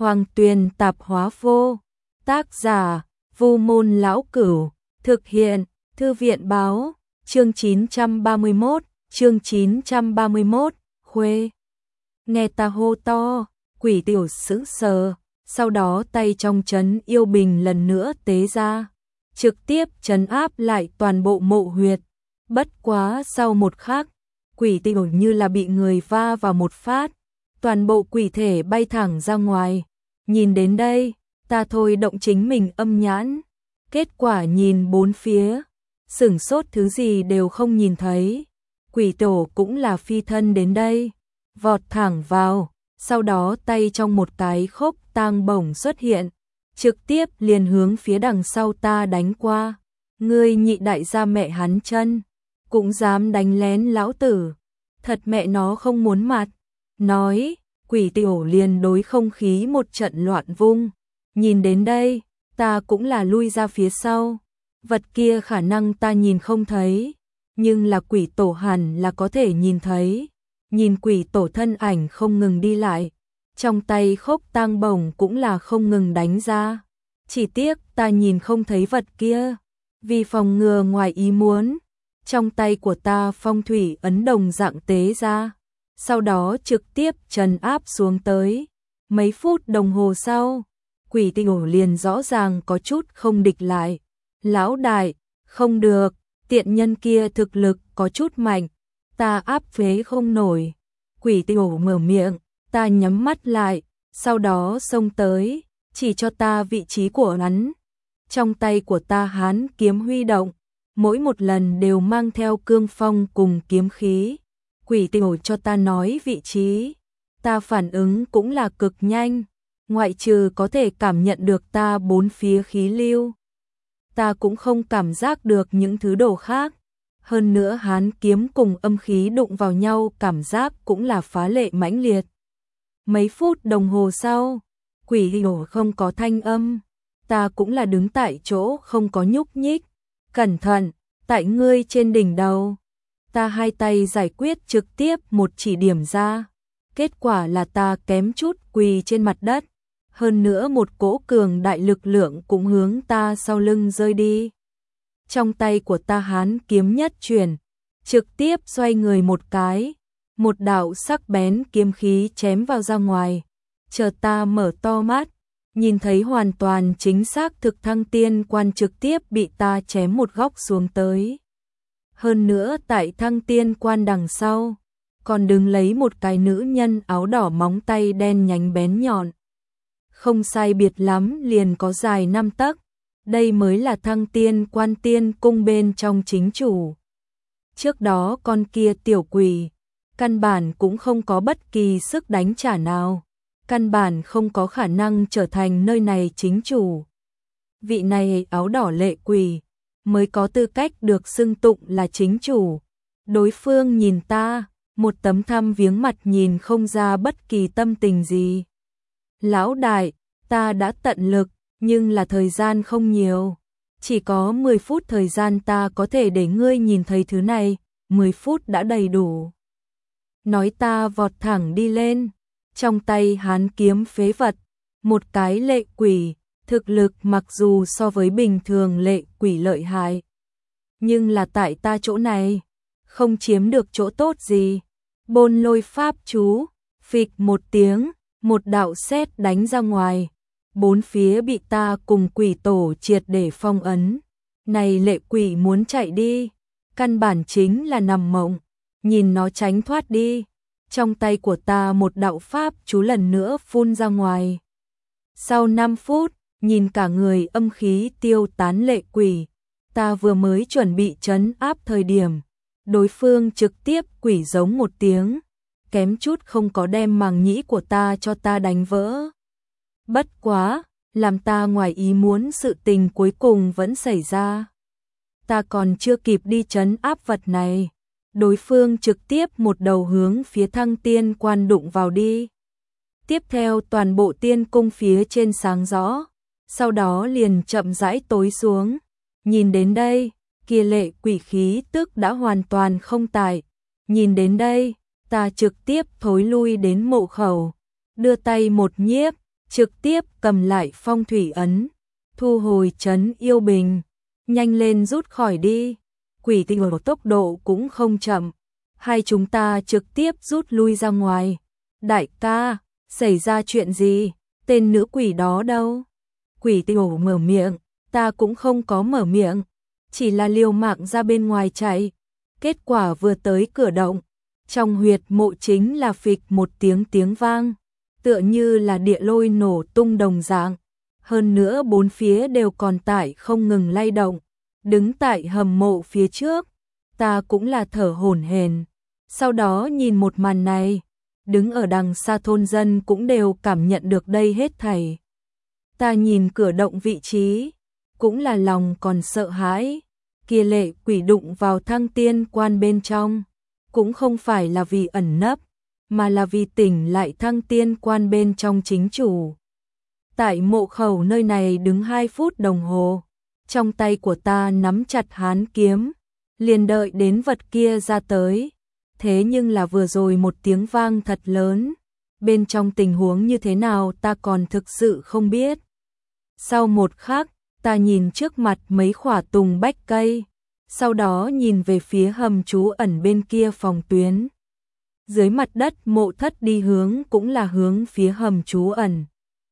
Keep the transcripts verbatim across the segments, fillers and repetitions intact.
Hoàng Tuyền Tạp Hóa Vô. Tác giả: Vu Môn Lão Cửu. Thực hiện: Thư viện báo. Chương chín trăm ba mươi mốt. Chương chín trăm ba mươi mốt. Khuê. Nghe ta hô to, quỷ tiểu sững sờ, sau đó tay trong trấn yêu bình lần nữa tế ra, trực tiếp trấn áp lại toàn bộ mộ huyệt. Bất quá sau một khắc, quỷ tiểu như là bị người va vào một phát, toàn bộ quỷ thể bay thẳng ra ngoài. Nhìn đến đây, ta thôi động chính mình âm nhãn, kết quả nhìn bốn phía, sửng sốt thứ gì đều không nhìn thấy. Quỷ tổ cũng là phi thân đến đây, vọt thẳng vào, sau đó tay trong một cái khốc tang bổng xuất hiện, trực tiếp liền hướng phía đằng sau ta đánh qua. Ngươi nhị đại gia mẹ hắn chân, cũng dám đánh lén lão tử, thật mẹ nó không muốn mặt. Nói, quỷ tiểu liền đối không khí một trận loạn vung. Nhìn đến đây, ta cũng là lui ra phía sau. Vật kia khả năng ta nhìn không thấy, nhưng là quỷ tổ hẳn là có thể nhìn thấy. Nhìn quỷ tổ thân ảnh không ngừng đi lại, trong tay khốc tang bổng cũng là không ngừng đánh ra. Chỉ tiếc ta nhìn không thấy vật kia, vì phòng ngừa ngoài ý muốn, trong tay của ta phong thủy ấn đồng dạng tế ra, sau đó trực tiếp trấn áp xuống tới. Mấy phút đồng hồ sau, quỷ tiểu liền rõ ràng có chút không địch lại. Lão đại, không được, tiện nhân kia thực lực có chút mạnh, ta áp phế không nổi. Quỷ tiểu mở miệng, ta nhắm mắt lại, sau đó xông tới, chỉ cho ta vị trí của hắn. Trong tay của ta hán kiếm huy động, mỗi một lần đều mang theo cương phong cùng kiếm khí. Quỷ tiểu cho ta nói vị trí, ta phản ứng cũng là cực nhanh, ngoại trừ có thể cảm nhận được ta bốn phía khí lưu, ta cũng không cảm giác được những thứ đồ khác. Hơn nữa hán kiếm cùng âm khí đụng vào nhau cảm giác cũng là phá lệ mãnh liệt. Mấy phút đồng hồ sau, quỷ tiểu không có thanh âm, ta cũng là đứng tại chỗ không có nhúc nhích. Cẩn thận, tại ngươi trên đỉnh đầu. Ta hai tay giải quyết trực tiếp một chỉ điểm ra. Kết quả là ta kém chút quỳ trên mặt đất. Hơn nữa một cỗ cường đại lực lượng cũng hướng ta sau lưng rơi đi. Trong tay của ta hán kiếm nhất chuyển, trực tiếp xoay người một cái, một đạo sắc bén kiếm khí chém vào ra ngoài. Chờ ta mở to mắt, nhìn thấy hoàn toàn chính xác thực thăng tiên quan trực tiếp bị ta chém một góc xuống tới. Hơn nữa tại thăng tiên quan đằng sau, còn đứng lấy một cái nữ nhân áo đỏ móng tay đen nhánh bén nhọn. Không sai biệt lắm liền có dài năm tấc. Đây mới là thăng tiên quan tiên cung bên trong chính chủ. Trước đó con kia tiểu quỷ, căn bản cũng không có bất kỳ sức đánh trả nào. Căn bản không có khả năng trở thành nơi này chính chủ. Vị này áo đỏ lệ quỷ, mới có tư cách được xưng tụng là chính chủ. Đối phương nhìn ta, một tấm thăm viếng mặt nhìn không ra bất kỳ tâm tình gì. Lão đại, ta đã tận lực, nhưng là thời gian không nhiều. Chỉ có mười phút thời gian ta có thể để ngươi nhìn thấy thứ này, mười phút đã đầy đủ. Nói ta vọt thẳng đi lên, trong tay hán kiếm phế vật, một cái lệ quỷ, thực lực mặc dù so với bình thường lệ quỷ lợi hại, nhưng là tại ta chỗ này, không chiếm được chỗ tốt gì. Bôn lôi pháp chú, phịch một tiếng, một đạo sét đánh ra ngoài. Bốn phía bị ta cùng quỷ tổ triệt để phong ấn. Này lệ quỷ muốn chạy đi, căn bản chính là nằm mộng, nhìn nó tránh thoát đi. Trong tay của ta một đạo pháp chú lần nữa phun ra ngoài. Sau năm phút, nhìn cả người âm khí tiêu tán lệ quỷ, ta vừa mới chuẩn bị trấn áp thời điểm, đối phương trực tiếp quỷ giống một tiếng, kém chút không có đem màng nhĩ của ta cho ta đánh vỡ. Bất quá, làm ta ngoài ý muốn sự tình cuối cùng vẫn xảy ra. Ta còn chưa kịp đi trấn áp vật này, đối phương trực tiếp một đầu hướng phía thăng tiên quan đụng vào đi. Tiếp theo toàn bộ tiên cung phía trên sáng rõ, sau đó liền chậm rãi tối xuống. Nhìn đến đây, kia lệ quỷ khí tức đã hoàn toàn không tại. Nhìn đến đây, ta trực tiếp thối lui đến mộ khẩu, đưa tay một nhiếp, trực tiếp cầm lại phong thủy ấn, thu hồi trấn yêu bình, nhanh lên rút khỏi đi. Quỷ tinh ở tốc độ cũng không chậm, hai chúng ta trực tiếp rút lui ra ngoài. Đại ca, xảy ra chuyện gì? Tên nữ quỷ đó đâu? Quỷ tinh ổ mở miệng, ta cũng không có mở miệng, chỉ là liều mạng ra bên ngoài chạy. Kết quả vừa tới cửa động, trong huyệt mộ chính là phịch một tiếng tiếng vang, tựa như là địa lôi nổ tung đồng dạng. Hơn nữa bốn phía đều còn tại không ngừng lay động. Đứng tại hầm mộ phía trước, ta cũng là thở hổn hển. Sau đó nhìn một màn này, đứng ở đằng xa thôn dân cũng đều cảm nhận được đây hết thảy. Ta nhìn cửa động vị trí, cũng là lòng còn sợ hãi. Kia lệ quỷ đụng vào thăng tiên quan bên trong, cũng không phải là vì ẩn nấp, mà là vì tỉnh lại thăng tiên quan bên trong chính chủ. Tại mộ khẩu nơi này đứng hai phút đồng hồ, trong tay của ta nắm chặt hán kiếm, liền đợi đến vật kia ra tới. Thế nhưng là vừa rồi một tiếng vang thật lớn, bên trong tình huống như thế nào ta còn thực sự không biết. Sau một khắc, ta nhìn trước mặt mấy khỏa tùng bách cây, sau đó nhìn về phía hầm trú ẩn bên kia phòng tuyến. Dưới mặt đất mộ thất đi hướng cũng là hướng phía hầm trú ẩn.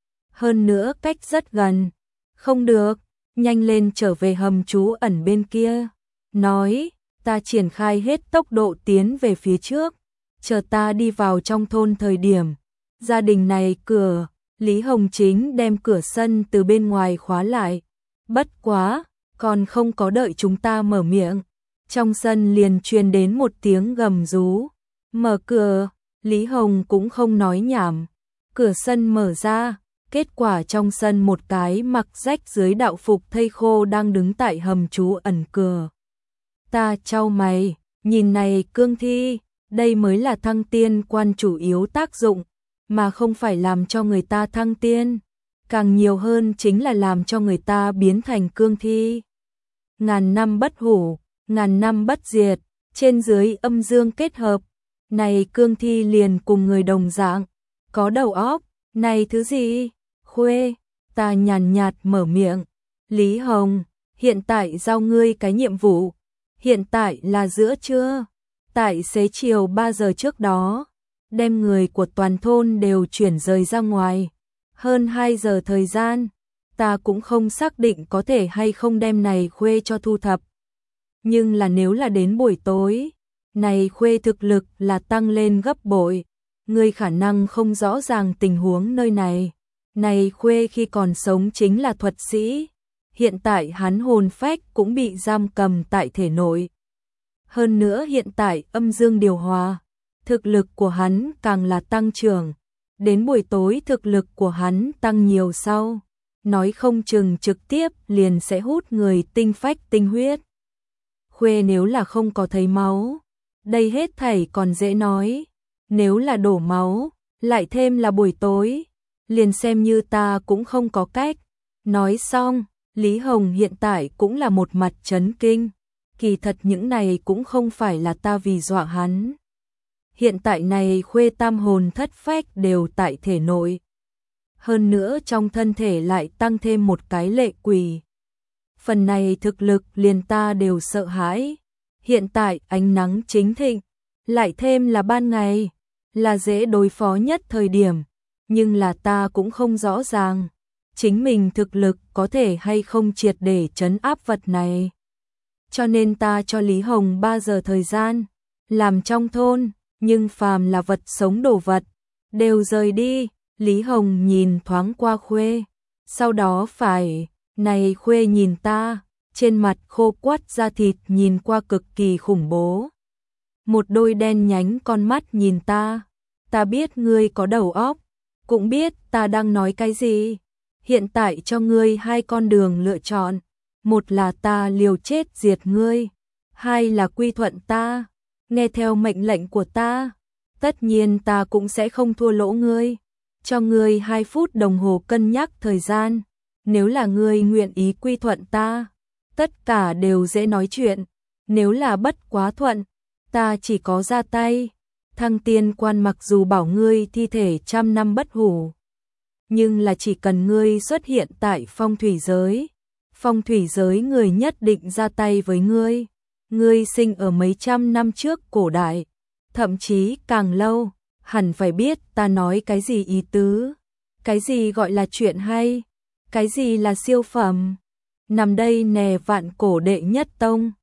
Hơn nữa cách rất gần. Không được, nhanh lên trở về hầm trú ẩn bên kia. Nói, ta triển khai hết tốc độ tiến về phía trước. Chờ ta đi vào trong thôn thời điểm. Gia đình này cửa, Lý Hồng Chính đem cửa sân từ bên ngoài khóa lại. Bất quá, còn không có đợi chúng ta mở miệng. Trong sân liền truyền đến một tiếng gầm rú. Mở cửa, Lý Hồng cũng không nói nhảm. Cửa sân mở ra, kết quả trong sân một cái mặc rách dưới đạo phục thây khô đang đứng tại hầm trú ẩn cửa. Ta chau mày, nhìn này cương thi, đây mới là thăng tiên quan chủ yếu tác dụng, mà không phải làm cho người ta thăng tiên. Càng nhiều hơn chính là làm cho người ta biến thành cương thi. Ngàn năm bất hủ, ngàn năm bất diệt, trên dưới âm dương kết hợp. Này cương thi liền cùng người đồng dạng, có đầu óc, này thứ gì? Khuê, ta nhàn nhạt mở miệng. Lý Hồng, hiện tại giao ngươi cái nhiệm vụ. Hiện tại là giữa trưa. Tại xế chiều ba giờ trước đó, đem người của toàn thôn đều chuyển rời ra ngoài. Hơn hai giờ thời gian, ta cũng không xác định có thể hay không đem này Khuê cho thu thập. Nhưng là nếu là đến buổi tối, này Khuê thực lực là tăng lên gấp bội. Ngươi khả năng không rõ ràng tình huống nơi này. Này Khuê khi còn sống chính là thuật sĩ, hiện tại hắn hồn phách cũng bị giam cầm tại thể nội. Hơn nữa hiện tại âm dương điều hòa, thực lực của hắn càng là tăng trưởng. Đến buổi tối thực lực của hắn tăng nhiều sau, nói không chừng trực tiếp liền sẽ hút người tinh phách tinh huyết. Khuê nếu là không có thấy máu, đây hết thảy còn dễ nói. Nếu là đổ máu, lại thêm là buổi tối, liền xem như ta cũng không có cách. Nói xong, Lý Hồng hiện tại cũng là một mặt chấn kinh. Kỳ thật những này cũng không phải là ta vì dọa hắn. Hiện tại này Khuê tam hồn thất phách đều tại thể nội. Hơn nữa trong thân thể lại tăng thêm một cái lệ quỷ. Phần này thực lực liền ta đều sợ hãi. Hiện tại ánh nắng chính thịnh, lại thêm là ban ngày, là dễ đối phó nhất thời điểm. Nhưng là ta cũng không rõ ràng, chính mình thực lực có thể hay không triệt để trấn áp vật này. Cho nên ta cho Lý Hồng ba giờ thời gian, làm trong thôn, nhưng phàm là vật sống đồ vật, đều rời đi. Lý Hồng nhìn thoáng qua Khuê, sau đó phải, này Khuê nhìn ta, trên mặt khô quắt da thịt nhìn qua cực kỳ khủng bố. Một đôi đen nhánh con mắt nhìn ta, ta biết ngươi có đầu óc, cũng biết ta đang nói cái gì. Hiện tại cho ngươi hai con đường lựa chọn, một là ta liều chết diệt ngươi, hai là quy thuận ta, nghe theo mệnh lệnh của ta. Tất nhiên ta cũng sẽ không thua lỗ ngươi, cho ngươi hai phút đồng hồ cân nhắc thời gian. Nếu là ngươi nguyện ý quy thuận ta, tất cả đều dễ nói chuyện. Nếu là bất quá thuận, ta chỉ có ra tay. Thăng tiên quan mặc dù bảo ngươi thi thể trăm năm bất hủ, nhưng là chỉ cần ngươi xuất hiện tại phong thủy giới, phong thủy giới người nhất định ra tay với ngươi. Ngươi sinh ở mấy trăm năm trước cổ đại, thậm chí càng lâu, hẳn phải biết ta nói cái gì ý tứ. Cái gì gọi là chuyện hay, cái gì là siêu phẩm. Nằm đây nè vạn cổ đệ nhất tông,